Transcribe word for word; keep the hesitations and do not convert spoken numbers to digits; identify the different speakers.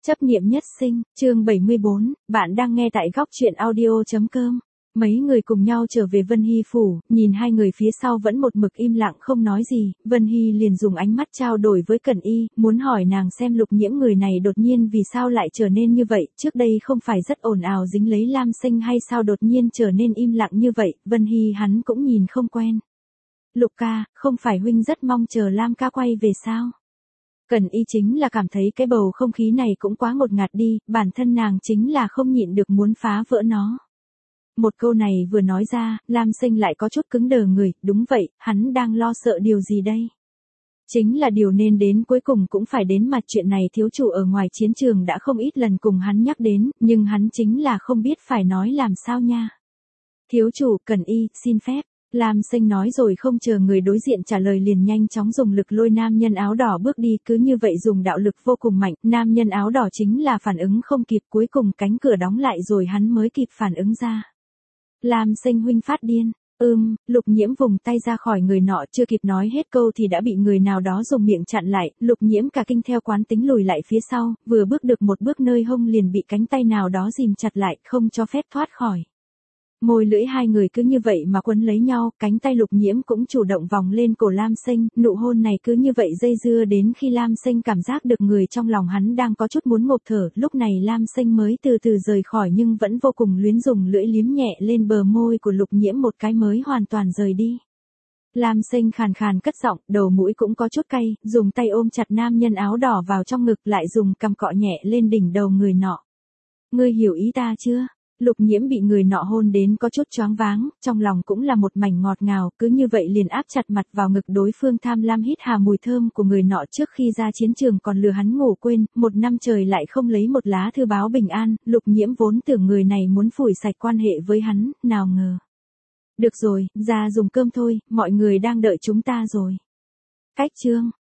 Speaker 1: Chấp niệm nhất sinh, chương bảy mươi bốn, bạn đang nghe tại góc truyện audio.com. Mấy người cùng nhau trở về Vân Hy phủ, nhìn hai người phía sau vẫn một mực im lặng không nói gì, Vân Hy liền dùng ánh mắt trao đổi với Cẩn Y, muốn hỏi nàng xem Lục Nhiễm người này đột nhiên vì sao lại trở nên như vậy, trước đây không phải rất ồn ào dính lấy Lam Sinh hay sao đột nhiên trở nên im lặng như vậy, Vân Hy hắn cũng nhìn không quen. Lục ca, không phải huynh rất mong chờ Lam ca quay về sao? Cẩn Y chính là cảm thấy cái bầu không khí này cũng quá ngột ngạt đi, bản thân nàng chính là không nhịn được muốn phá vỡ nó. Một câu này vừa nói ra, Lam Sinh lại có chút cứng đờ người, đúng vậy, hắn đang lo sợ điều gì đây? Chính là điều nên đến cuối cùng cũng phải đến mặt chuyện này thiếu chủ ở ngoài chiến trường đã không ít lần cùng hắn nhắc đến, nhưng hắn chính là không biết phải nói làm sao nha. Thiếu chủ, Cẩn Y, xin phép. Lam Sinh nói rồi không chờ người đối diện trả lời liền nhanh chóng dùng lực lôi nam nhân áo đỏ bước đi, cứ như vậy dùng đạo lực vô cùng mạnh, nam nhân áo đỏ chính là phản ứng không kịp, cuối cùng cánh cửa đóng lại rồi hắn mới kịp phản ứng ra. Lam Sinh huynh phát điên, ưm, Lục Nhiễm vùng tay ra khỏi người nọ chưa kịp nói hết câu thì đã bị người nào đó dùng miệng chặn lại, Lục Nhiễm cả kinh theo quán tính lùi lại phía sau, vừa bước được một bước nơi hông liền bị cánh tay nào đó ghìm chặt lại, không cho phép thoát khỏi. Môi lưỡi hai người cứ như vậy mà quấn lấy nhau, cánh tay Lục Nhiễm cũng chủ động vòng lên cổ Lam Sinh, nụ hôn này cứ như vậy dây dưa đến khi Lam Sinh cảm giác được người trong lòng hắn đang có chút muốn ngộp thở, lúc này Lam Sinh mới từ từ rời khỏi nhưng vẫn vô cùng luyến dùng lưỡi liếm nhẹ lên bờ môi của Lục Nhiễm một cái mới hoàn toàn rời đi. Lam Sinh khàn khàn cất giọng, đầu mũi cũng có chút cay, dùng tay ôm chặt nam nhân áo đỏ vào trong ngực lại dùng cằm cọ nhẹ lên đỉnh đầu người nọ. Ngươi hiểu ý ta chưa? Lục Nhiễm bị người nọ hôn đến có chút choáng váng, trong lòng cũng là một mảnh ngọt ngào, cứ như vậy liền áp chặt mặt vào ngực đối phương tham lam hít hà mùi thơm của người nọ trước khi ra chiến trường còn lừa hắn ngủ quên, một năm trời lại không lấy một lá thư báo bình an, Lục Nhiễm vốn tưởng người này muốn phủi sạch quan hệ với hắn, nào ngờ. Được rồi, ra dùng cơm thôi, mọi người đang đợi chúng ta rồi. Cách chương.